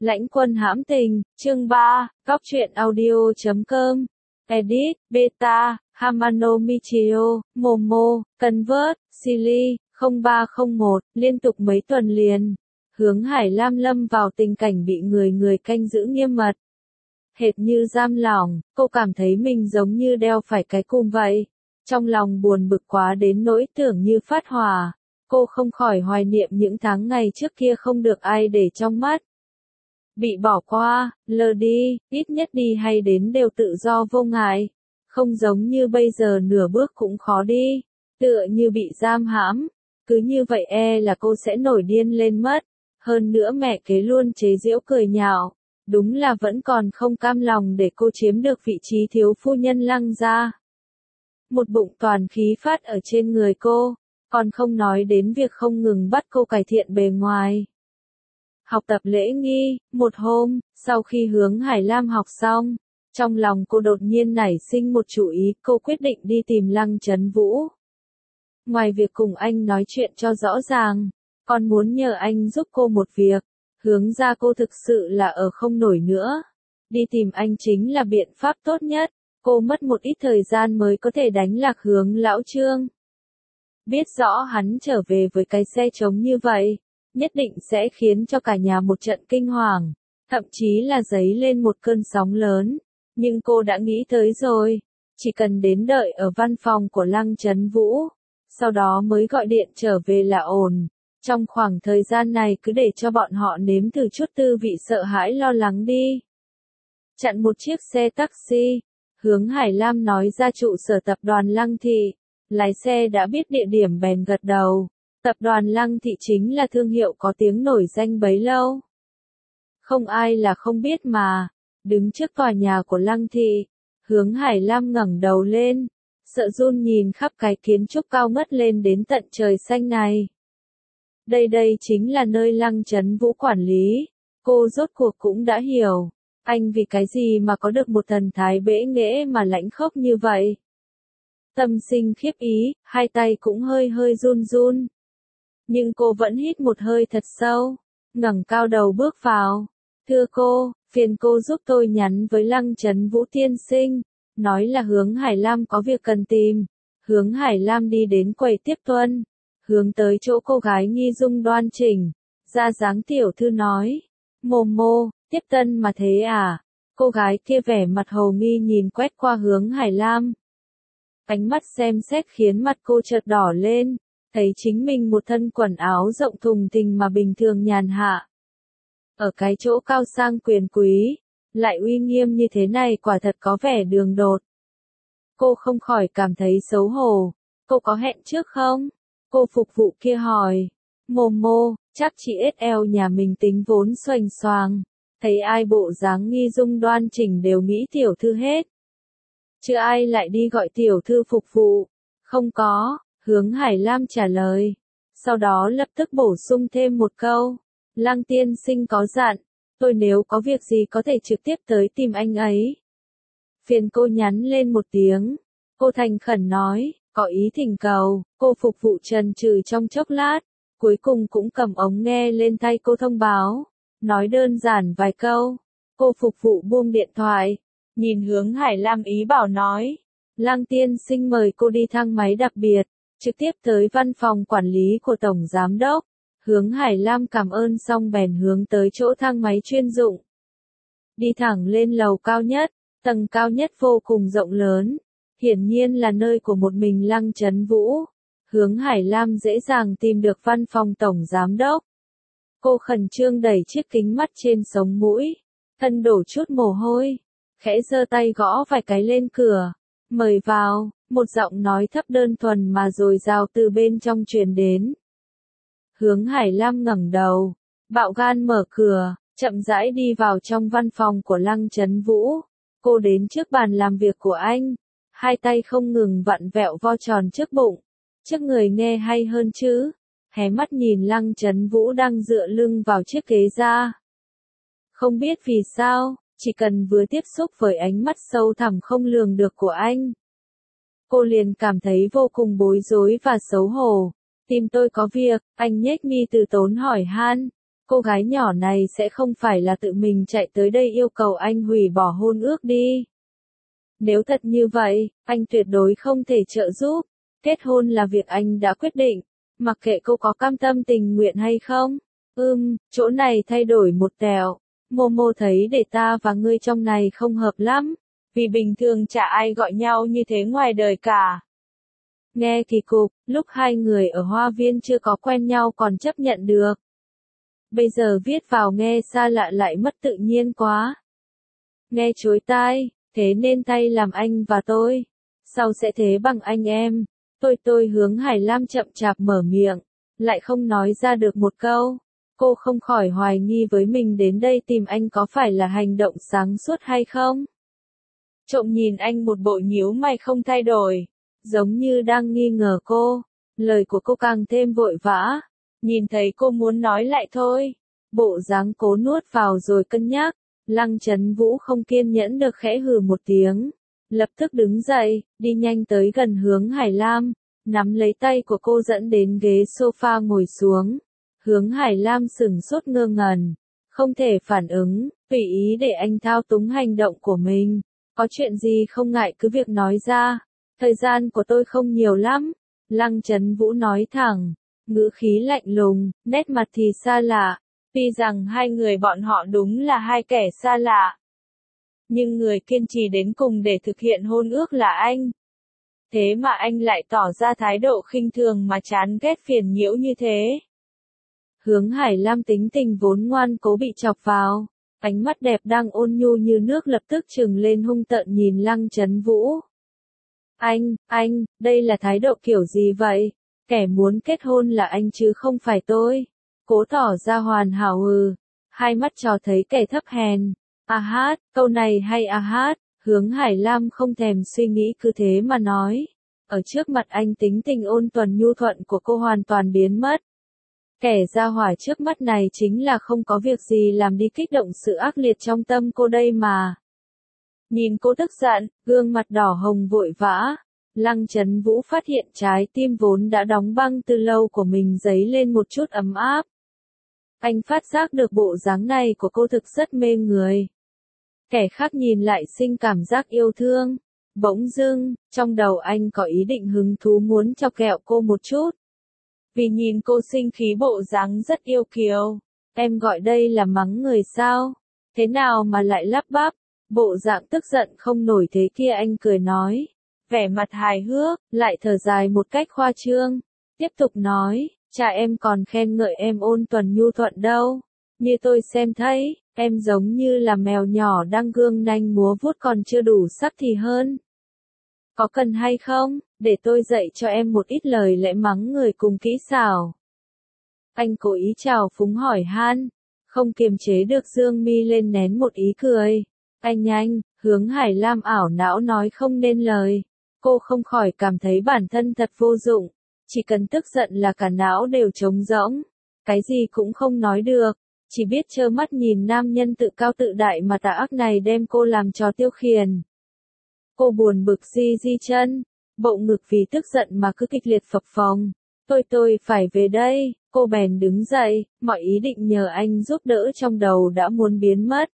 Lãnh Quân hãm tình, chương 3, Góc truyện audio.com, Edit, Beta, Hamano Michio, Momo, Convert, Silly, 0301, liên tục mấy tuần liền. Hướng Hải Lam lâm vào tình cảnh bị người canh giữ nghiêm mật. Hệt như giam lỏng, cô cảm thấy mình giống như đeo phải cái cùm vậy. Trong lòng buồn bực quá đến nỗi tưởng như phát hỏa. Cô không khỏi hoài niệm những tháng ngày trước kia không được ai để trong mắt. Bị bỏ qua, lờ đi, ít nhất đi hay đến đều tự do vô ngại. Không giống như bây giờ nửa bước cũng khó đi, tựa như bị giam hãm. Cứ như vậy là cô sẽ nổi điên lên mất. Hơn nữa mẹ kế luôn chế giễu cười nhạo. Đúng là vẫn còn không cam lòng để cô chiếm được vị trí thiếu phu nhân Lăng gia. Một bụng toàn khí phát ở trên người cô, còn không nói đến việc không ngừng bắt cô cải thiện bề ngoài. Học tập lễ nghi, một hôm, sau khi Hướng Hải Lam học xong, trong lòng cô đột nhiên nảy sinh một chủ ý, cô quyết định đi tìm Lăng Chấn Vũ. Ngoài việc cùng anh nói chuyện cho rõ ràng, còn muốn nhờ anh giúp cô một việc. Hướng ra cô thực sự là ở không nổi nữa. Đi tìm anh chính là biện pháp tốt nhất. Cô mất một ít thời gian mới có thể đánh lạc Hướng lão Trương. Biết rõ hắn trở về với cái xe trống như vậy, nhất định sẽ khiến cho cả nhà một trận kinh hoàng, thậm chí là dấy lên một cơn sóng lớn. Nhưng cô đã nghĩ tới rồi, chỉ cần đến đợi ở văn phòng của Lăng Chấn Vũ, sau đó mới gọi điện trở về là ổn. Trong khoảng thời gian này cứ để cho bọn họ nếm thử chút tư vị sợ hãi lo lắng đi. Chặn một chiếc xe taxi, Hướng Hải Lam nói ra trụ sở tập đoàn Lăng Thị. Lái xe đã biết địa điểm bèn gật đầu. Tập đoàn Lăng Thị chính là thương hiệu có tiếng nổi danh bấy lâu. Không ai là không biết mà. Đứng trước tòa nhà của Lăng Thị, Hướng Hải Lam ngẩng đầu lên, sợ run nhìn khắp cái kiến trúc cao ngất lên đến tận trời xanh này. Đây chính là nơi Lăng Chấn Vũ quản lý. Cô rốt cuộc cũng đã hiểu, anh vì cái gì mà có được một thần thái bẽ nghễ mà lãnh khốc như vậy. Tâm sinh khiếp ý, hai tay cũng hơi run run. Nhưng cô vẫn hít một hơi thật sâu, ngẩng cao đầu bước vào. Thưa cô, phiền cô giúp tôi nhắn với Lăng Chấn Vũ tiên sinh, nói là Hướng Hải Lam có việc cần tìm. Hướng Hải Lam đi đến quầy tiếp tuân, hướng tới chỗ cô gái nghi dung đoan chỉnh, ra dáng tiểu thư nói. Momo, tiếp tân mà thế à? Cô gái kia vẻ mặt hồ nghi nhìn quét qua Hướng Hải Lam. Ánh mắt xem xét khiến mặt cô chợt đỏ lên, thấy chính mình một thân quần áo rộng thùng thình mà bình thường nhàn hạ. Ở cái chỗ cao sang quyền quý, lại uy nghiêm như thế này quả thật có vẻ đường đột. Cô không khỏi cảm thấy xấu hổ. Cô có hẹn trước không? Cô phục vụ kia hỏi. Momo, chắc chị SL nhà mình tính vốn xoành xoàng. Thấy ai bộ dáng nghi dung đoan chỉnh đều nghĩ tiểu thư hết. Chứ ai lại đi gọi tiểu thư phục vụ? Không có, Hướng Hải Lam trả lời. Sau đó lập tức bổ sung thêm một câu. Lăng tiên sinh có dặn, tôi nếu có việc gì có thể trực tiếp tới tìm anh ấy. Phiền cô nhắn lên một tiếng. Cô thành khẩn nói, có ý thỉnh cầu. Cô phục vụ chần chừ trong chốc lát, cuối cùng cũng cầm ống nghe lên tay cô thông báo. Nói đơn giản vài câu. Cô phục vụ buông điện thoại, nhìn Hướng Hải Lam ý bảo nói. Lăng tiên sinh mời cô đi thang máy đặc biệt, trực tiếp tới văn phòng quản lý của Tổng Giám đốc. Hướng Hải Lam cảm ơn xong bèn hướng tới chỗ thang máy chuyên dụng. Đi thẳng lên lầu cao nhất, tầng cao nhất vô cùng rộng lớn. Hiển nhiên là nơi của một mình Lăng Chấn Vũ. Hướng Hải Lam dễ dàng tìm được văn phòng Tổng Giám đốc. Cô khẩn trương đẩy chiếc kính mắt trên sống mũi, thân đổ chút mồ hôi, khẽ giơ tay gõ vài cái lên cửa. Mời vào, một giọng nói thấp đơn thuần mà dồi dào từ bên trong truyền đến. Hướng Hải Lam ngẩng đầu, bạo gan mở cửa, chậm rãi đi vào trong văn phòng của Lăng Chấn Vũ. Cô đến trước bàn làm việc của anh, hai tay không ngừng vặn vẹo vo tròn trước bụng, trước người nghe hay hơn chứ. Hé mắt nhìn Lăng Chấn Vũ đang dựa lưng vào chiếc ghế da. Không biết vì sao, chỉ cần vừa tiếp xúc với ánh mắt sâu thẳm không lường được của anh, cô liền cảm thấy vô cùng bối rối và xấu hổ. Tìm tôi có việc, anh nhếch mi từ tốn hỏi han. cô gái nhỏ này sẽ không phải là tự mình chạy tới đây yêu cầu anh hủy bỏ hôn ước đi. Nếu thật như vậy, anh tuyệt đối không thể trợ giúp. Kết hôn là việc anh đã quyết định, mặc kệ cô có cam tâm tình nguyện hay không. Chỗ này thay đổi một tẹo. Momo thấy để ta và ngươi trong này không hợp lắm, vì bình thường chả ai gọi nhau như thế ngoài đời cả. Nghe kỳ cục, lúc hai người ở hoa viên chưa có quen nhau còn chấp nhận được. Bây giờ viết vào nghe xa lạ lại mất tự nhiên quá. Nghe chối tai, thế nên thay làm anh và tôi. Sau sẽ thế bằng anh em. Tôi Hướng Hải Lam chậm chạp mở miệng, lại không nói ra được một câu. Cô không khỏi hoài nghi với mình đến đây tìm anh có phải là hành động sáng suốt hay không. Trộm nhìn anh một bộ nhíu mày không thay đổi, giống như đang nghi ngờ cô. Lời của cô càng thêm vội vã. Nhìn thấy cô muốn nói lại thôi. Bộ dáng cố nuốt vào rồi cân nhắc. Lăng Chấn Vũ không kiên nhẫn được khẽ hừ một tiếng. Lập tức đứng dậy, đi nhanh tới gần Hướng Hải Lam. Nắm lấy tay của cô dẫn đến ghế sofa ngồi xuống. Hướng Hải Lam sửng sốt ngơ ngẩn. Không thể phản ứng, tùy ý để anh thao túng hành động của mình. Có chuyện gì không ngại cứ việc nói ra. Thời gian của tôi không nhiều lắm. Lăng Chấn Vũ nói thẳng. Ngữ khí lạnh lùng, nét mặt thì xa lạ. Tuy rằng hai người bọn họ đúng là hai kẻ xa lạ. Nhưng người kiên trì đến cùng để thực hiện hôn ước là anh. Thế mà anh lại tỏ ra thái độ khinh thường mà chán ghét phiền nhiễu như thế. Hướng Hải Lam tính tình vốn ngoan cố bị chọc vào. Ánh mắt đẹp đang ôn nhu như nước lập tức trừng lên hung tợn nhìn Lăng Chấn Vũ. Anh, đây là thái độ kiểu gì vậy? Kẻ muốn kết hôn là anh chứ không phải tôi. Cố tỏ ra hoàn hảo hai mắt cho thấy kẻ thấp hèn. Câu này hay Hướng Hải Lam không thèm suy nghĩ cứ thế mà nói. Ở trước mặt anh tính tình ôn tuần nhu thuận của cô hoàn toàn biến mất. Kẻ ra hỏa trước mắt này chính là không có việc gì làm đi kích động sự ác liệt trong tâm cô đây mà. Nhìn cô tức giận, gương mặt đỏ hồng vội vã. Lăng Chấn Vũ phát hiện trái tim vốn đã đóng băng từ lâu của mình dấy lên một chút ấm áp. Anh phát giác được bộ dáng này của cô thực rất mê người. Kẻ khác nhìn lại sinh cảm giác yêu thương. Bỗng dưng, trong đầu anh có ý định hứng thú muốn chọc ghẹo cô một chút. Vì nhìn cô sinh khí bộ dáng rất yêu kiều. Em gọi đây là mắng người sao? Thế nào mà lại lắp bắp? Bộ dạng tức giận không nổi thế kia anh cười nói. Vẻ mặt hài hước, lại thở dài một cách khoa trương. Tiếp tục nói, cha em còn khen ngợi em ôn tuần nhu thuận đâu. Như tôi xem thấy, em giống như là mèo nhỏ đang gương nanh múa vuốt còn chưa đủ sắc thì hơn. Có cần hay không, để tôi dạy cho em một ít lời lẽ mắng người cùng kỹ xảo. Anh cố ý chào phúng hỏi han, không kiềm chế được dương mi lên nén một ý cười. Anh nhanh, Hướng Hải Lam ảo não nói không nên lời. Cô không khỏi cảm thấy bản thân thật vô dụng. Chỉ cần tức giận là cả não đều trống rỗng. Cái gì cũng không nói được. Chỉ biết trơ mắt nhìn nam nhân tự cao tự đại mà tà ác này đem cô làm trò tiêu khiển. Cô buồn bực di chân. Bộ ngực vì tức giận mà cứ kịch liệt phập phồng. Tôi phải về đây. Cô bèn đứng dậy. Mọi ý định nhờ anh giúp đỡ trong đầu đã muốn biến mất.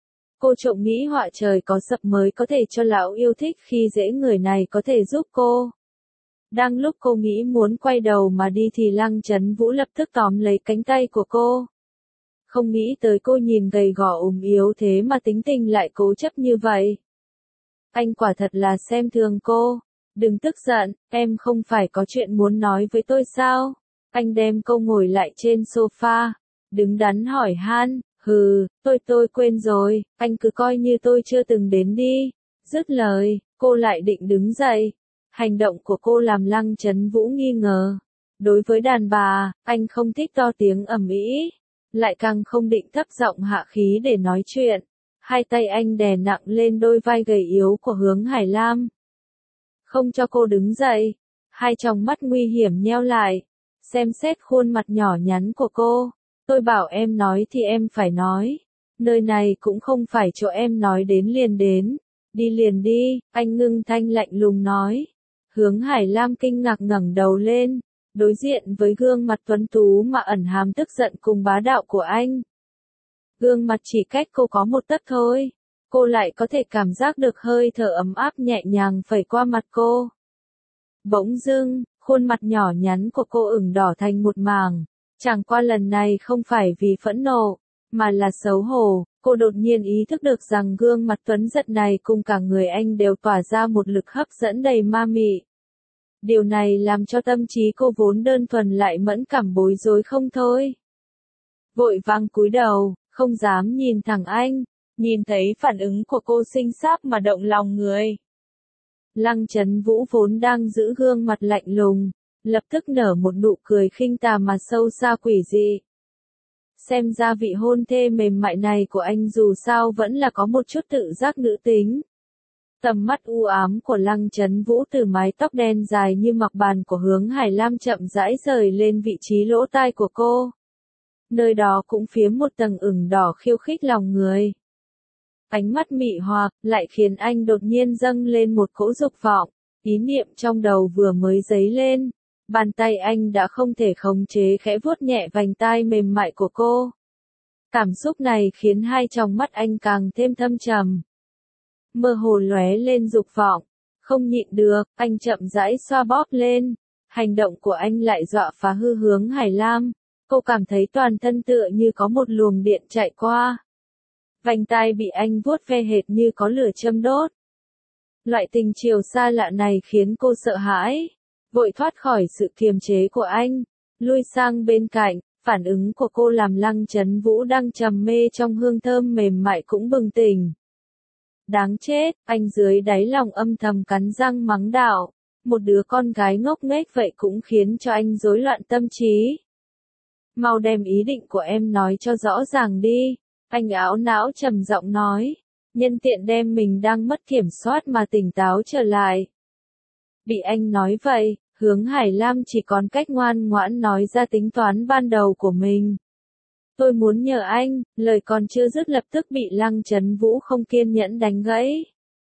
Cô trộm nghĩ họa trời có sập mới có thể cho lão yêu thích khi dễ người này có thể giúp cô. Đang lúc cô nghĩ muốn quay đầu mà đi thì Lăng Chấn Vũ lập tức tóm lấy cánh tay của cô. Không nghĩ tới cô nhìn gầy gò ốm yếu thế mà tính tình lại cố chấp như vậy. Anh quả thật là xem thường cô. Đừng tức giận, em không phải có chuyện muốn nói với tôi sao? Anh đem cô ngồi lại trên sofa, đứng đắn hỏi han. Tôi quên rồi, anh cứ coi như tôi chưa từng đến đi. Dứt lời, cô lại định đứng dậy. Hành động của cô làm Lăng Chấn Vũ nghi ngờ. Đối với đàn bà, anh không thích to tiếng ầm ĩ, lại càng không định thấp giọng hạ khí để nói chuyện. Hai tay anh đè nặng lên đôi vai gầy yếu của Hướng Hải Lam. Không cho cô đứng dậy. Hai tròng mắt nguy hiểm nheo lại. Xem xét khuôn mặt nhỏ nhắn của cô. Tôi bảo em nói thì em phải nói. Nơi này cũng không phải chỗ em nói đến liền đến. Đi liền đi, anh ngưng thanh lạnh lùng nói. Hướng Hải Lam kinh ngạc ngẩng đầu lên. đối diện với gương mặt tuấn tú mà ẩn hàm tức giận cùng bá đạo của anh. Gương mặt chỉ cách cô có một tấc thôi, cô lại có thể cảm giác được hơi thở ấm áp nhẹ nhàng phẩy qua mặt cô. Bỗng dưng, khuôn mặt nhỏ nhắn của cô ửng đỏ thành một mảng, chẳng qua lần này không phải vì phẫn nộ, mà là xấu hổ. Cô đột nhiên ý thức được rằng gương mặt tuấn giật này cùng cả người anh đều tỏa ra một lực hấp dẫn đầy ma mị. Điều này làm cho tâm trí cô vốn đơn thuần lại mẫn cảm bối rối không thôi. Vội vàng cúi đầu, không dám nhìn thẳng anh, nhìn thấy phản ứng của cô xinh xáp mà động lòng người. Lăng Chấn Vũ vốn đang giữ gương mặt lạnh lùng, lập tức nở một nụ cười khinh tà mà sâu xa quỷ dị. Xem ra vị hôn thê mềm mại này của anh dù sao vẫn là có một chút tự giác nữ tính. Tầm mắt u ám của Lăng Chấn Vũ từ mái tóc đen dài như mặc bàn của Hướng Hải Lam chậm rãi rời lên vị trí lỗ tai của cô. Nơi đó cũng phiếm một tầng ửng đỏ khiêu khích lòng người. Ánh mắt mị hoặc lại khiến anh đột nhiên dâng lên một cỗ dục vọng, ý niệm trong đầu vừa mới dấy lên. Bàn tay anh đã không thể khống chế khẽ vuốt nhẹ vành tai mềm mại của cô. Cảm xúc này khiến hai tròng mắt anh càng thêm thâm trầm. Mơ hồ lóe lên dục vọng, không nhịn được, anh chậm rãi xoa bóp lên. Hành động của anh lại dọa phá hư Hướng Hải Lam. Cô cảm thấy toàn thân tựa như có một luồng điện chạy qua. Vành tai bị anh vuốt ve hệt như có lửa châm đốt. Loại tình chiều xa lạ này khiến cô sợ hãi. Vội thoát khỏi sự kiềm chế của anh, lui sang bên cạnh, phản ứng của cô làm Lăng Chấn Vũ đang trầm mê trong hương thơm mềm mại cũng bừng tỉnh. Đáng chết, anh dưới đáy lòng âm thầm cắn răng mắng đạo, một đứa con gái ngốc nghếch vậy cũng khiến cho anh rối loạn tâm trí. Mau đem ý định của em nói cho rõ ràng đi, anh ảo não trầm giọng nói, nhân tiện đem mình đang mất kiểm soát mà tỉnh táo trở lại. Bị anh nói vậy, Hướng Hải Lam chỉ còn cách ngoan ngoãn nói ra tính toán ban đầu của mình. Tôi muốn nhờ anh, lời còn chưa dứt lập tức bị Lăng Chấn Vũ không kiên nhẫn đánh gãy.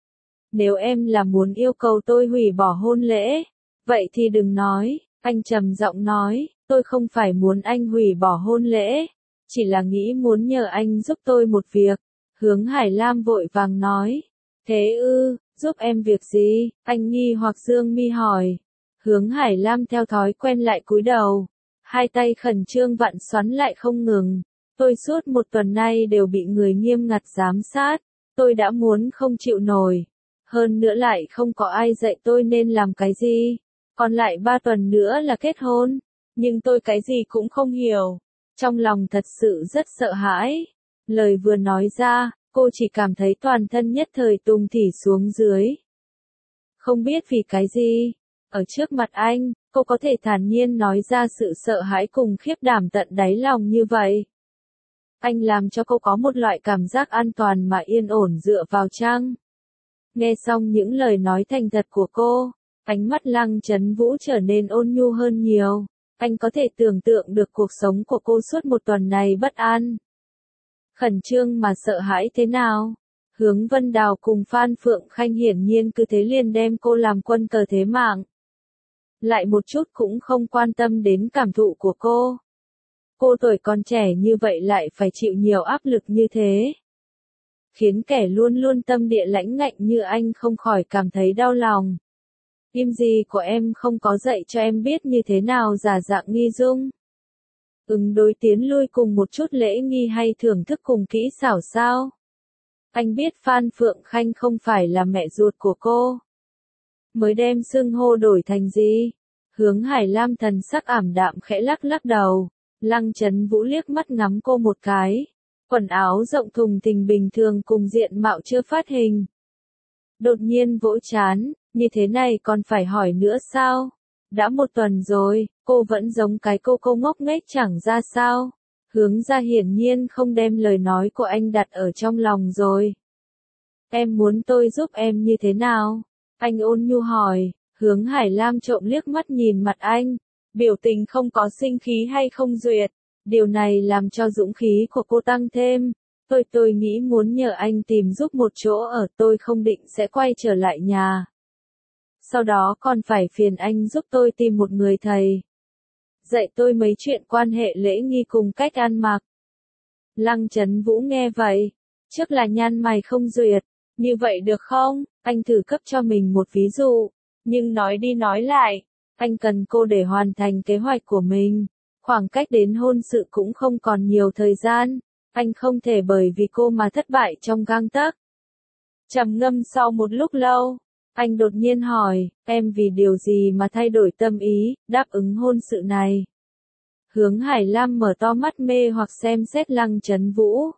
Nếu em là muốn yêu cầu tôi hủy bỏ hôn lễ, vậy thì đừng nói, anh trầm giọng nói, tôi không phải muốn anh hủy bỏ hôn lễ, chỉ là nghĩ muốn nhờ anh giúp tôi một việc. Hướng Hải Lam vội vàng nói, thế ư, giúp em việc gì? Anh nghi hoặc dương mi hỏi. Hướng Hải Lam theo thói quen lại cúi đầu, hai tay khẩn trương vặn xoắn lại không ngừng. Tôi suốt một tuần nay đều bị người nghiêm ngặt giám sát, tôi đã muốn không chịu nổi. Hơn nữa lại không có ai dạy tôi nên làm cái gì. Còn lại 3 tuần nữa là kết hôn, nhưng tôi cái gì cũng không hiểu. Trong lòng thật sự rất sợ hãi. Lời vừa nói ra, cô chỉ cảm thấy toàn thân nhất thời tung thỉ xuống dưới. Không biết vì cái gì, ở trước mặt anh, cô có thể thản nhiên nói ra sự sợ hãi cùng khiếp đảm tận đáy lòng như vậy. Anh làm cho cô có một loại cảm giác an toàn mà yên ổn dựa vào chăng. Nghe xong những lời nói thành thật của cô, ánh mắt Lăng Chấn Vũ trở nên ôn nhu hơn nhiều. Anh có thể tưởng tượng được cuộc sống của cô suốt một tuần này bất an, khẩn trương mà sợ hãi thế nào. Hướng Vân Đào cùng Phan Phượng Khanh hiển nhiên cứ thế liền đem cô làm quân cờ thế mạng. Lại một chút cũng không quan tâm đến cảm thụ của cô. Cô tuổi còn trẻ như vậy lại phải chịu nhiều áp lực như thế. Khiến kẻ luôn luôn tâm địa lãnh ngạnh như anh không khỏi cảm thấy đau lòng. Im gì của em không có dạy cho em biết như thế nào giả dạng nghi dung. Ứng đối tiến lui cùng một chút lễ nghi hay thưởng thức cùng kỹ xảo sao? Anh biết Phan Phượng Khanh không phải là mẹ ruột của cô. Mới đem xưng hô đổi thành gì? Hướng Hải Lam thần sắc ảm đạm khẽ lắc lắc đầu. Lăng Chấn Vũ liếc mắt ngắm cô một cái. Quần áo rộng thùng thình bình thường cùng diện mạo chưa phát hình. Đột nhiên vỗ chán, như thế này còn phải hỏi nữa sao? Đã một tuần rồi, cô vẫn giống cái cô ngốc nghếch chẳng ra sao. Hướng ra hiển nhiên không đem lời nói của anh đặt ở trong lòng rồi. Em muốn tôi giúp em như thế nào? Anh ôn nhu hỏi. Hướng Hải Lam trộm liếc mắt nhìn mặt anh, biểu tình không có sinh khí hay không duyệt. Điều này làm cho dũng khí của cô tăng thêm. Tôi nghĩ muốn nhờ anh tìm giúp một chỗ ở, tôi không định sẽ quay trở lại nhà. Sau đó còn phải phiền anh giúp tôi tìm một người thầy. Dạy tôi mấy chuyện quan hệ lễ nghi cùng cách ăn mặc. Lăng Chấn Vũ nghe vậy, trước là nhăn mày không duyệt, như vậy được không, anh thử cấp cho mình một ví dụ, nhưng nói đi nói lại, anh cần cô để hoàn thành kế hoạch của mình, khoảng cách đến hôn sự cũng không còn nhiều thời gian, anh không thể bởi vì cô mà thất bại trong gang tấc. Trầm ngâm sau một lúc lâu, anh đột nhiên hỏi, em vì điều gì mà thay đổi tâm ý, đáp ứng hôn sự này? Hướng Hải Lam mở to mắt mê hoặc xem xét Lăng Chấn Vũ.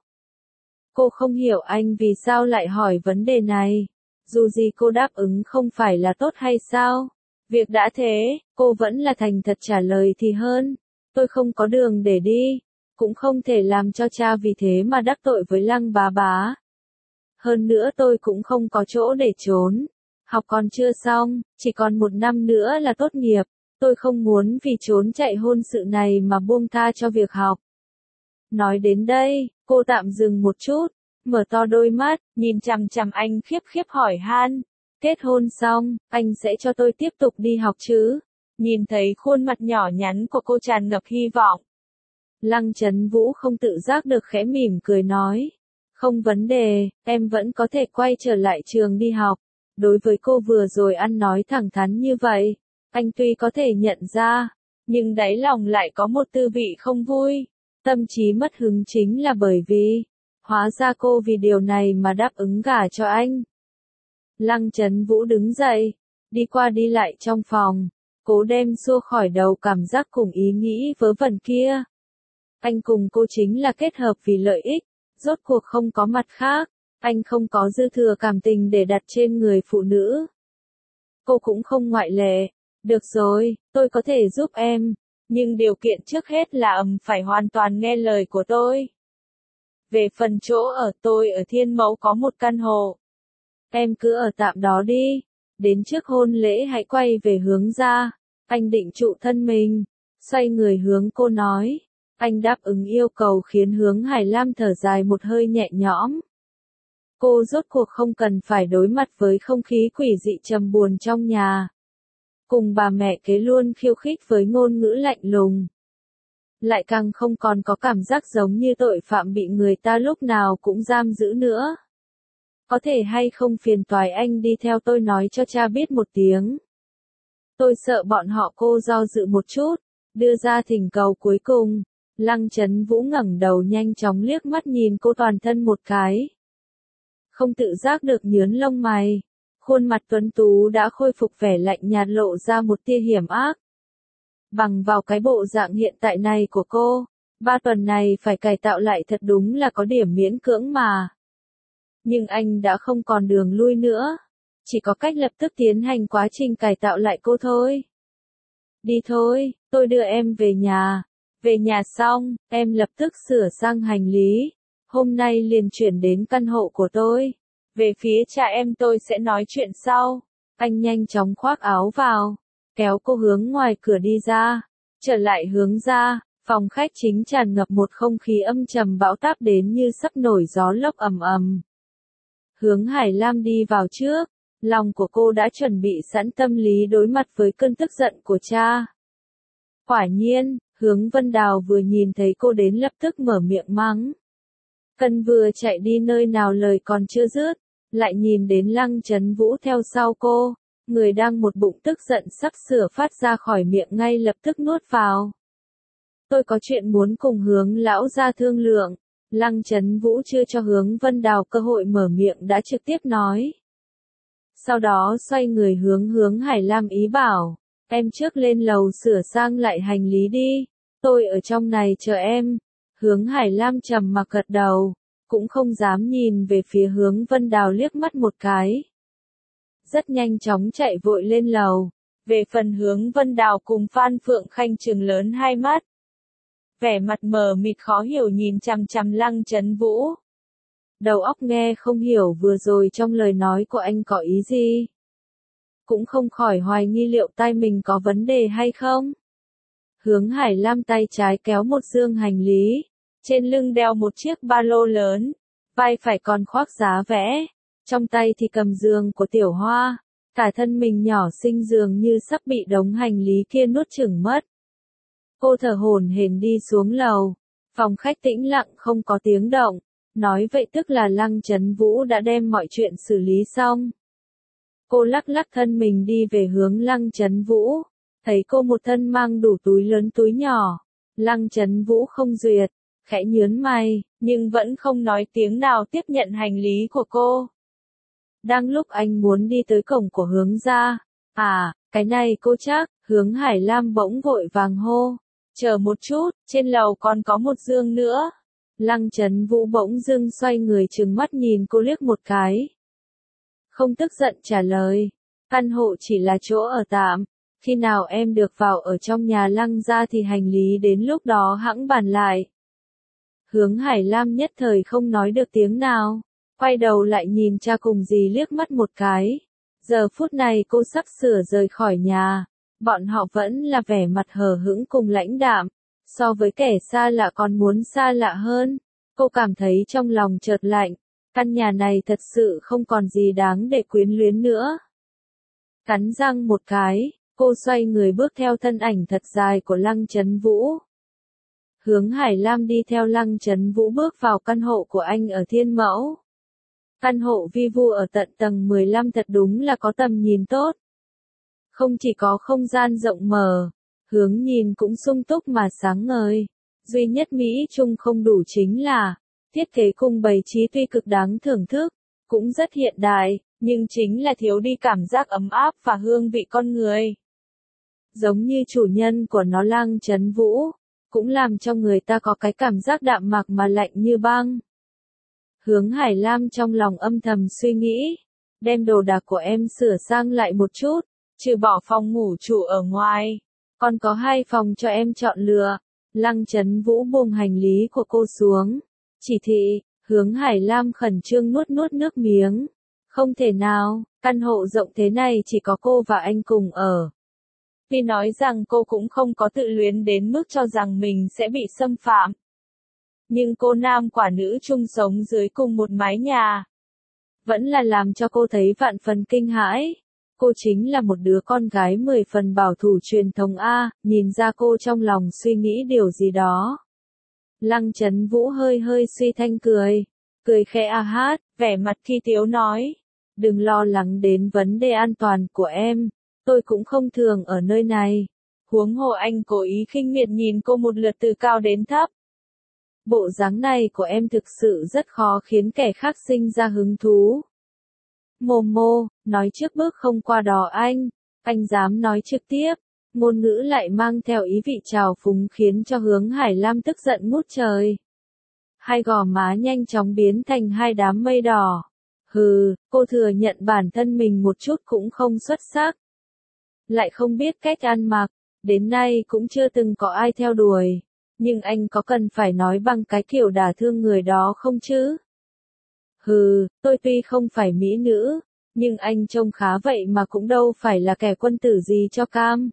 Cô không hiểu anh vì sao lại hỏi vấn đề này. Dù gì cô đáp ứng không phải là tốt hay sao? Việc đã thế, cô vẫn là thành thật trả lời thì hơn. Tôi không có đường để đi, cũng không thể làm cho cha vì thế mà đắc tội với Lăng bá bá. Hơn nữa tôi cũng không có chỗ để trốn. Học còn chưa xong, chỉ còn 1 năm nữa là tốt nghiệp. Tôi không muốn vì trốn chạy hôn sự này mà buông tha cho việc học. Nói đến đây, cô tạm dừng một chút, mở to đôi mắt, nhìn chằm chằm anh khiếp khiếp hỏi han. Kết hôn xong, anh sẽ cho tôi tiếp tục đi học chứ? Nhìn thấy khuôn mặt nhỏ nhắn của cô tràn ngập hy vọng. Lăng Chấn Vũ không tự giác được khẽ mỉm cười nói. Không vấn đề, em vẫn có thể quay trở lại trường đi học. Đối với cô vừa rồi ăn nói thẳng thắn như vậy, anh tuy có thể nhận ra, nhưng đáy lòng lại có một tư vị không vui. Tâm trí mất hứng chính là bởi vì, hóa ra cô vì điều này mà đáp ứng gả cho anh. Lăng Chấn Vũ đứng dậy, đi qua đi lại trong phòng, cố đem xua khỏi đầu cảm giác cùng ý nghĩ vớ vẩn kia. Anh cùng cô chính là kết hợp vì lợi ích, rốt cuộc không có mặt khác, anh không có dư thừa cảm tình để đặt trên người phụ nữ. Cô cũng không ngoại lệ. Được rồi, tôi có thể giúp em, nhưng điều kiện trước hết là phải hoàn toàn nghe lời của tôi. Về phần chỗ ở tôi ở Thiên Mẫu có một căn hộ. Em cứ ở tạm đó đi, đến trước hôn lễ hãy quay về hướng ra. Anh định trụ thân mình, xoay người hướng cô nói. Anh đáp ứng yêu cầu khiến Hướng Hải Lam thở dài một hơi nhẹ nhõm. Cô rốt cuộc không cần phải đối mặt với không khí quỷ dị trầm buồn trong nhà. Cùng bà mẹ kế luôn khiêu khích với ngôn ngữ lạnh lùng. Lại càng không còn có cảm giác giống như tội phạm bị người ta lúc nào cũng giam giữ nữa. Có thể hay không phiền toái anh đi theo tôi nói cho cha biết một tiếng. Tôi sợ bọn họ. Cô do dự một chút, đưa ra thỉnh cầu cuối cùng. Lăng Chấn Vũ ngẩng đầu nhanh chóng liếc mắt nhìn cô toàn thân một cái. Không tự giác được nhướng lông mày. Khuôn mặt tuấn tú đã khôi phục vẻ lạnh nhạt lộ ra một tia hiểm ác. Bằng vào cái bộ dạng hiện tại này của cô, 3 tuần này phải cải tạo lại thật đúng là có điểm miễn cưỡng mà. Nhưng anh đã không còn đường lui nữa. Chỉ có cách lập tức tiến hành quá trình cải tạo lại cô thôi. Đi thôi, tôi đưa em về nhà. Về nhà xong, em lập tức sửa sang hành lý. Hôm nay liền chuyển đến căn hộ của tôi. Về phía cha em tôi sẽ nói chuyện sau. Anh nhanh chóng khoác áo vào, kéo cô hướng ngoài cửa đi ra. Trở lại hướng ra, phòng khách chính tràn ngập một không khí âm trầm bão táp đến như sắp nổi gió lốc ầm ầm. Hướng Hải Lam đi vào trước, lòng của cô đã chuẩn bị sẵn tâm lý đối mặt với cơn tức giận của cha. Quả nhiên, Hướng Vân Đào vừa nhìn thấy cô đến lập tức mở miệng mắng. Cần vừa chạy đi nơi nào lời còn chưa dứt, lại nhìn đến Lăng Chấn Vũ theo sau cô, người đang một bụng tức giận sắp sửa phát ra khỏi miệng ngay lập tức nuốt vào. Tôi có chuyện muốn cùng Hướng lão gia thương lượng. Lăng Chấn Vũ chưa cho Hướng Vân Đào cơ hội mở miệng đã trực tiếp nói. Sau đó xoay người hướng Hải Lam ý bảo, em trước lên lầu sửa sang lại hành lý đi, tôi ở trong này chờ em. Hướng Hải Lam trầm mặc gật đầu, cũng không dám nhìn về phía Hướng Vân Đào liếc mắt một cái. Rất nhanh chóng chạy vội lên lầu. Về phần Hướng Vân Đào cùng Phan Phượng Khanh trừng lớn hai mắt. Vẻ mặt mờ mịt khó hiểu nhìn chằm chằm Lăng Chấn Vũ. Đầu óc nghe không hiểu vừa rồi trong lời nói của anh có ý gì. Cũng không khỏi hoài nghi liệu tai mình có vấn đề hay không. Hướng Hải Lam tay trái kéo một dương hành lý, trên lưng đeo một chiếc ba lô lớn, vai phải còn khoác giá vẽ, trong tay thì cầm giường của Tiểu Hoa, cả thân mình nhỏ xinh dường như sắp bị đống hành lý kia nuốt chửng mất. Cô thở hổn hển đi xuống lầu. Phòng khách tĩnh lặng không có tiếng động. Nói vậy tức là Lăng Chấn Vũ đã đem mọi chuyện xử lý xong. Cô lắc lắc thân mình đi về hướng Lăng Chấn Vũ. Thấy cô một thân mang đủ túi lớn túi nhỏ. Lăng Chấn Vũ không duyệt, khẽ nhướng mày, nhưng vẫn không nói tiếng nào tiếp nhận hành lý của cô. Đang lúc anh muốn đi tới cổng của Hướng gia. À, cái này cô chắc, Hướng Hải Lam bỗng vội vàng hô. Chờ một chút, trên lầu còn có một giường nữa. Lăng Chấn Vũ bỗng dưng xoay người trừng mắt nhìn cô liếc một cái. Không tức giận trả lời. Căn hộ chỉ là chỗ ở tạm. Khi nào em được vào ở trong nhà Lăng gia thì hành lý đến lúc đó hẵng bàn lại. Hướng Hải Lam nhất thời không nói được tiếng nào. Quay đầu lại nhìn cha cùng dì liếc mắt một cái. Giờ phút này cô sắp sửa rời khỏi nhà. Bọn họ vẫn là vẻ mặt hờ hững cùng lãnh đạm. So với kẻ xa lạ còn muốn xa lạ hơn. Cô cảm thấy trong lòng chợt lạnh. Căn nhà này thật sự không còn gì đáng để quyến luyến nữa. Cắn răng một cái, cô xoay người bước theo thân ảnh thật dài của Lăng Chấn Vũ. Hướng Hải Lam đi theo Lăng Chấn Vũ bước vào căn hộ của anh ở Thiên Mẫu. Căn hộ vi vu ở tận tầng 15 thật đúng là có tầm nhìn tốt. Không chỉ có không gian rộng mở, hướng nhìn cũng sung túc mà sáng ngời. Duy nhất Mỹ Trung không đủ chính là, thiết kế cùng bày trí tuy cực đáng thưởng thức, cũng rất hiện đại, nhưng chính là thiếu đi cảm giác ấm áp và hương vị con người. Giống như chủ nhân của nó Lăng Chấn Vũ, cũng làm cho người ta có cái cảm giác đạm mạc mà lạnh như băng. Hướng Hải Lam trong lòng âm thầm suy nghĩ, đem đồ đạc của em sửa sang lại một chút, trừ bỏ phòng ngủ chủ ở ngoài, còn có 2 phòng cho em chọn lựa. Lăng Chấn Vũ buông hành lý của cô xuống. Chỉ thị, Hướng Hải Lam khẩn trương nuốt nuốt nước miếng. Không thể nào, căn hộ rộng thế này chỉ có cô và anh cùng ở. Vì nói rằng cô cũng không có tự luyến đến mức cho rằng mình sẽ bị xâm phạm. Nhưng cô nam quả nữ chung sống dưới cùng một mái nhà. Vẫn là làm cho cô thấy vạn phần kinh hãi. Cô chính là một đứa con gái 10 phần bảo thủ truyền thống A, nhìn ra cô trong lòng suy nghĩ điều gì đó. Lăng Chấn Vũ hơi hơi suy thanh cười. Cười khẽ a hát, vẻ mặt thi tiếu nói. Đừng lo lắng đến vấn đề an toàn của em. Tôi cũng không thường ở nơi này. Huống hồ anh cố ý khinh miệt nhìn cô một lượt từ cao đến thấp. Bộ dáng này của em thực sự rất khó khiến kẻ khác sinh ra hứng thú. Momo, nói trước bước không qua đó anh dám nói trực tiếp. Ngôn ngữ lại mang theo ý vị trào phúng khiến cho Hướng Hải Lam tức giận ngút trời. Hai gò má nhanh chóng biến thành 2 đám mây đỏ. Hừ, cô thừa nhận bản thân mình một chút cũng không xuất sắc. Lại không biết cách ăn mặc, đến nay cũng chưa từng có ai theo đuổi. Nhưng anh có cần phải nói bằng cái kiểu đả thương người đó không chứ? Hừ, tôi tuy không phải mỹ nữ, nhưng anh trông khá vậy mà cũng đâu phải là kẻ quân tử gì cho cam.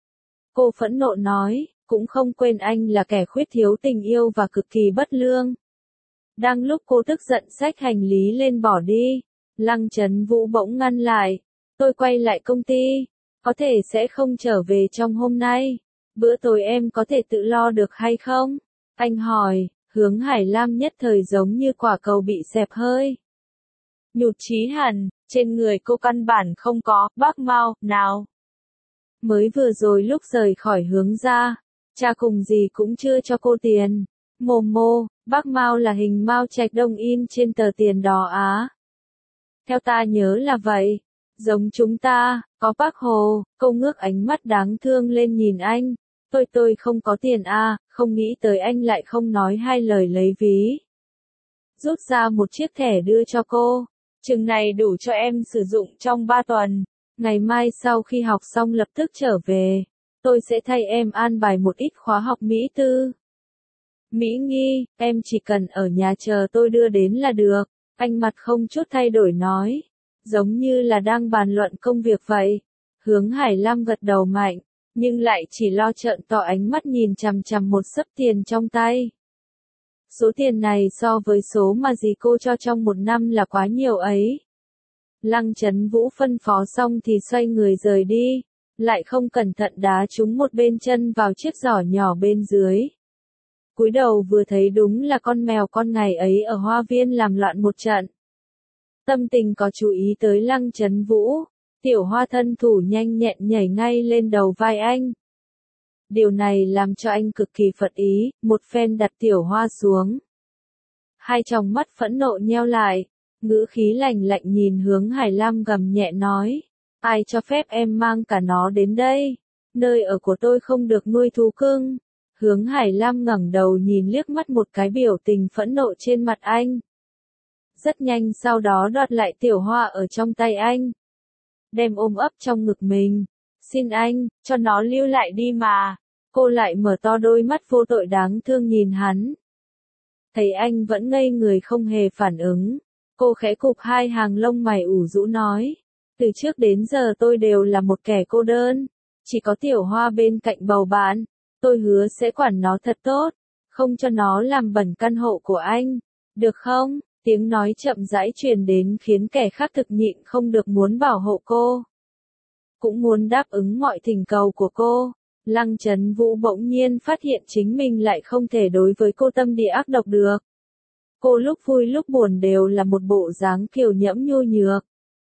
Cô phẫn nộ nói, cũng không quên anh là kẻ khuyết thiếu tình yêu và cực kỳ bất lương. Đang lúc cô tức giận xách hành lý lên bỏ đi, Lăng Chấn Vũ bỗng ngăn lại. Tôi quay lại công ty, có thể sẽ không trở về trong hôm nay. Bữa tối em có thể tự lo được hay không? Anh hỏi. Hướng Hải Lam nhất thời giống như quả cầu bị xẹp hơi. Nhụt chí hẳn, trên người cô căn bản không có bác Mao nào. Mới vừa rồi lúc rời khỏi Hướng gia, cha cùng gì cũng chưa cho cô tiền. Momo, bác Mao là hình Mao Trạch Đông in trên tờ tiền đó á. Theo ta nhớ là vậy. Giống chúng ta, có bác Hồ, cô ngước ánh mắt đáng thương lên nhìn anh. Tôi không có tiền à, không nghĩ tới anh lại không nói 2 lời lấy ví. Rút ra một chiếc thẻ đưa cho cô. Chừng này đủ cho em sử dụng trong 3 tuần. Ngày mai sau khi học xong lập tức trở về. Tôi sẽ thay em an bài một ít khóa học Mỹ tư. Mỹ nghi, em chỉ cần ở nhà chờ tôi đưa đến là được. Anh mặt không chút thay đổi nói. Giống như là đang bàn luận công việc vậy. Hướng Hải Lam gật đầu mạnh. Nhưng lại chỉ lo trợn to ánh mắt nhìn chằm chằm một xấp tiền trong tay. Số tiền này so với số mà dì cô cho trong 1 năm là quá nhiều ấy. Lăng Chấn Vũ phân phó xong thì xoay người rời đi. lại không cẩn thận đá trúng một bên chân vào chiếc giỏ nhỏ bên dưới. Cúi đầu vừa thấy đúng là con mèo con ngày ấy ở hoa viên làm loạn một trận. Tâm tình có chú ý tới Lăng Chấn Vũ, Tiểu Hoa thân thủ nhanh nhẹn nhảy ngay lên đầu vai anh. Điều này làm cho anh cực kỳ phật ý, một phen đặt Tiểu Hoa xuống. Hai tròng mắt phẫn nộ nheo lại, ngữ khí lạnh lạnh nhìn Hướng Hải Lam gầm nhẹ nói, ai cho phép em mang cả nó đến đây, nơi ở của tôi không được nuôi thú cưng. Hướng Hải Lam ngẩng đầu nhìn liếc mắt một cái biểu tình phẫn nộ trên mặt anh. Rất nhanh sau đó đoạt lại Tiểu Hoa ở trong tay anh. Đem ôm ấp trong ngực mình. Xin anh, cho nó lưu lại đi mà. Cô lại mở to đôi mắt vô tội đáng thương nhìn hắn. Thấy anh vẫn ngây người không hề phản ứng. Cô khẽ cụp hai hàng lông mày ủ rũ nói. Từ trước đến giờ tôi đều là một kẻ cô đơn. Chỉ có Tiểu Hoa bên cạnh bầu bạn. Tôi hứa sẽ quản nó thật tốt. Không cho nó làm bẩn căn hộ của anh. Được không? Tiếng nói chậm rãi truyền đến khiến kẻ khác thực nhịn không được muốn bảo hộ cô. Cũng muốn đáp ứng mọi thỉnh cầu của cô. Lăng Chấn Vũ bỗng nhiên phát hiện chính mình lại không thể đối với cô tâm địa ác độc được. Cô lúc vui lúc buồn đều là một bộ dáng kiều nhẫm nhu nhược.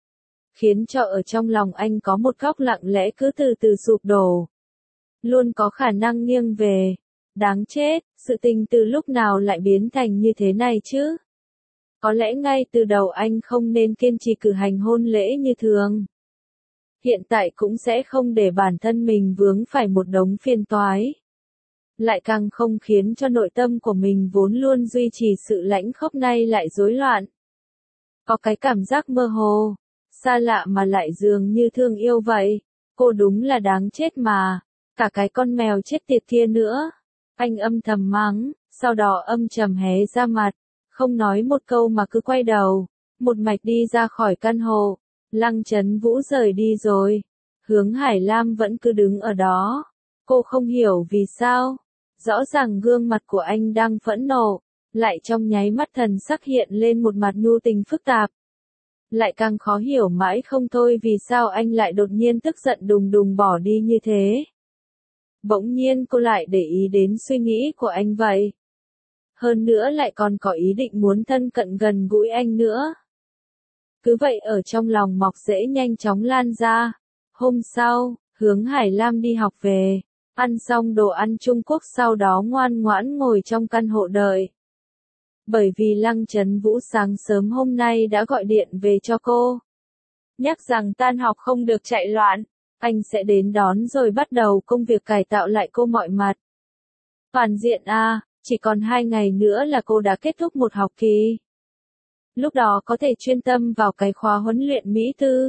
Khiến cho ở trong lòng anh có một góc lặng lẽ cứ từ từ sụp đổ. Luôn có khả năng nghiêng về. Đáng chết, sự tình từ lúc nào lại biến thành như thế này chứ? Có lẽ ngay từ đầu anh không nên kiên trì cử hành hôn lễ như thường. Hiện tại cũng sẽ không để bản thân mình vướng phải một đống phiền toái. Lại càng không khiến cho nội tâm của mình vốn luôn duy trì sự lãnh khốc nay lại rối loạn. Có cái cảm giác mơ hồ, xa lạ mà lại dường như thương yêu vậy. Cô đúng là đáng chết mà. Cả cái con mèo chết tiệt kia nữa. Anh âm thầm mắng, sau đó âm trầm hé ra mặt. Không nói một câu mà cứ quay đầu. Một mạch đi ra khỏi căn hộ. Lăng Chấn Vũ rời đi rồi. Hướng Hải Lam vẫn cứ đứng ở đó. Cô không hiểu vì sao. Rõ ràng gương mặt của anh đang phẫn nộ. Lại trong nháy mắt thần sắc hiện lên một mặt nhu tình phức tạp. Lại càng khó hiểu mãi không thôi vì sao anh lại đột nhiên tức giận đùng đùng bỏ đi như thế. Bỗng nhiên cô lại để ý đến suy nghĩ của anh vậy. Hơn nữa lại còn có ý định muốn thân cận gần gũi anh nữa. Cứ vậy ở trong lòng mọc rễ nhanh chóng lan ra. Hôm sau, Hướng Hải Lam đi học về, ăn xong đồ ăn Trung Quốc sau đó ngoan ngoãn ngồi trong căn hộ đợi. Bởi vì Lăng Chấn Vũ sáng sớm hôm nay đã gọi điện về cho cô. Nhắc rằng tan học không được chạy loạn, anh sẽ đến đón rồi bắt đầu công việc cải tạo lại cô mọi mặt. Toàn diện chỉ còn 2 ngày nữa là cô đã kết thúc một học kỳ. Lúc đó có thể chuyên tâm vào cái khóa huấn luyện Mỹ Tư.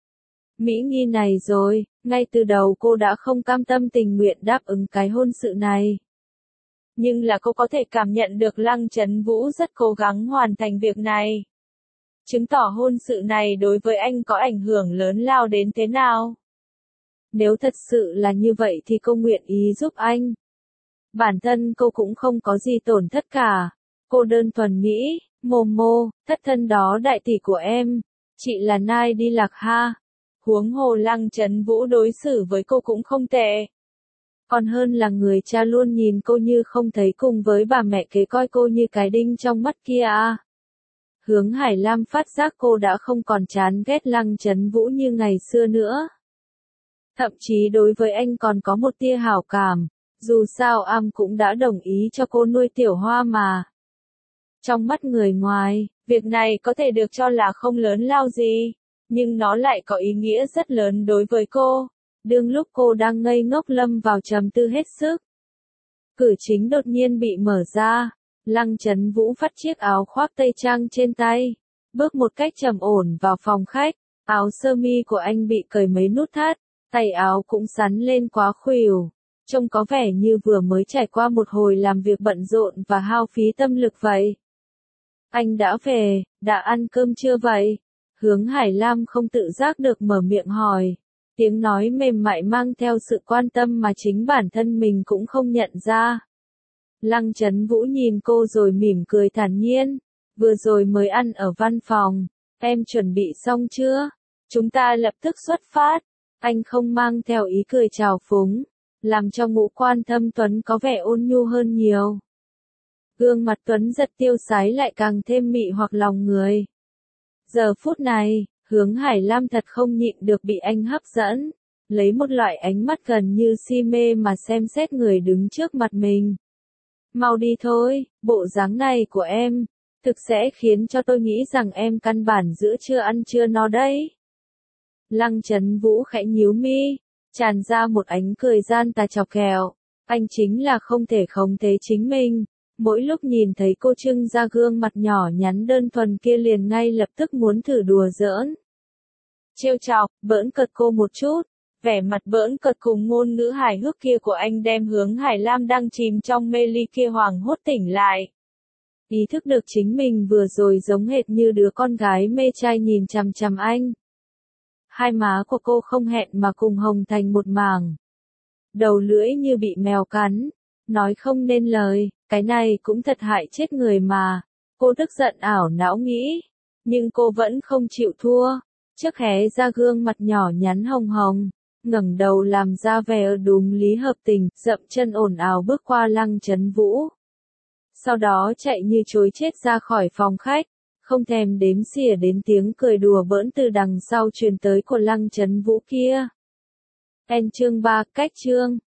Mỹ Nghi này rồi, ngay từ đầu cô đã không cam tâm tình nguyện đáp ứng cái hôn sự này. Nhưng là cô có thể cảm nhận được Lăng Chấn Vũ rất cố gắng hoàn thành việc này. Chứng tỏ hôn sự này đối với anh có ảnh hưởng lớn lao đến thế nào. Nếu thật sự là như vậy thì cô nguyện ý giúp anh. Bản thân cô cũng không có gì tổn thất cả. Cô đơn thuần nghĩ, Momo, thất thân đó đại tỷ của em, chị là Nai đi lạc ha. Huống hồ Lăng Chấn Vũ đối xử với cô cũng không tệ. Còn hơn là người cha luôn nhìn cô như không thấy cùng với bà mẹ kế coi cô như cái đinh trong mắt kia Hướng Hải Lam phát giác cô đã không còn chán ghét Lăng Chấn Vũ như ngày xưa nữa. Thậm chí đối với anh còn có một tia hảo cảm, dù sao cũng đã đồng ý cho cô nuôi Tiểu Hoa mà. Trong mắt người ngoài, việc này có thể được cho là không lớn lao gì, nhưng nó lại có ý nghĩa rất lớn đối với cô. Đương lúc cô đang ngây ngốc lâm vào trầm tư hết sức. Cửa chính đột nhiên bị mở ra, Lăng Chấn Vũ vắt chiếc áo khoác tây trang trên tay, bước một cách trầm ổn vào phòng khách, áo sơ mi của anh bị cởi mấy nút thắt, tay áo cũng sắn lên quá khuỷu, trông có vẻ như vừa mới trải qua một hồi làm việc bận rộn và hao phí tâm lực vậy. Anh đã về, đã ăn cơm chưa vậy? Hướng Hải Lam không tự giác được mở miệng hỏi. Tiếng nói mềm mại mang theo sự quan tâm mà chính bản thân mình cũng không nhận ra. Lăng Chấn Vũ nhìn cô rồi mỉm cười thản nhiên. Vừa rồi mới ăn ở văn phòng. Em chuẩn bị xong chưa? Chúng ta lập tức xuất phát. Anh không mang theo ý cười trào phúng, làm cho ngũ quan thâm Tuấn có vẻ ôn nhu hơn nhiều. Gương mặt Tuấn giật tiêu sái lại càng thêm mị hoặc lòng người. Giờ phút này, Hướng Hải Lam thật không nhịn được bị anh hấp dẫn, lấy một loại ánh mắt gần như si mê mà xem xét người đứng trước mặt mình. Mau đi thôi, bộ dáng này của em, thực sẽ khiến cho tôi nghĩ rằng em căn bản giữa chưa ăn chưa no đấy. Lăng Chấn Vũ khẽ nhíu mi, tràn ra một ánh cười gian tà chọc ghẹo. Anh chính là không thể khống chế chính mình. Mỗi lúc nhìn thấy cô trưng ra gương mặt nhỏ nhắn đơn thuần kia liền ngay lập tức muốn thử đùa giỡn. Trêu chọc, bỡn cợt cô một chút. Vẻ mặt bỡn cợt cùng ngôn ngữ hài hước kia của anh đem Hướng Hải Lam đang chìm trong mê ly kia hoảng hốt tỉnh lại. Ý thức được chính mình vừa rồi giống hệt như đứa con gái mê trai nhìn chằm chằm anh. Hai má của cô không hẹn mà cùng hồng thành một mảng. Đầu lưỡi như bị mèo cắn, nói không nên lời, cái này cũng thật hại chết người mà. Cô tức giận ảo não nghĩ, nhưng cô vẫn không chịu thua. Trước hé ra gương mặt nhỏ nhắn hồng hồng, ngẩng đầu làm ra vẻ đúng lý hợp tình, dậm chân ồn ào bước qua Lăng Chấn Vũ. Sau đó chạy như trối chết ra khỏi phòng khách, không thèm đếm xỉa đến tiếng cười đùa bỡn từ đằng sau truyền tới của Lăng Chấn Vũ kia. Chương 3, cách chương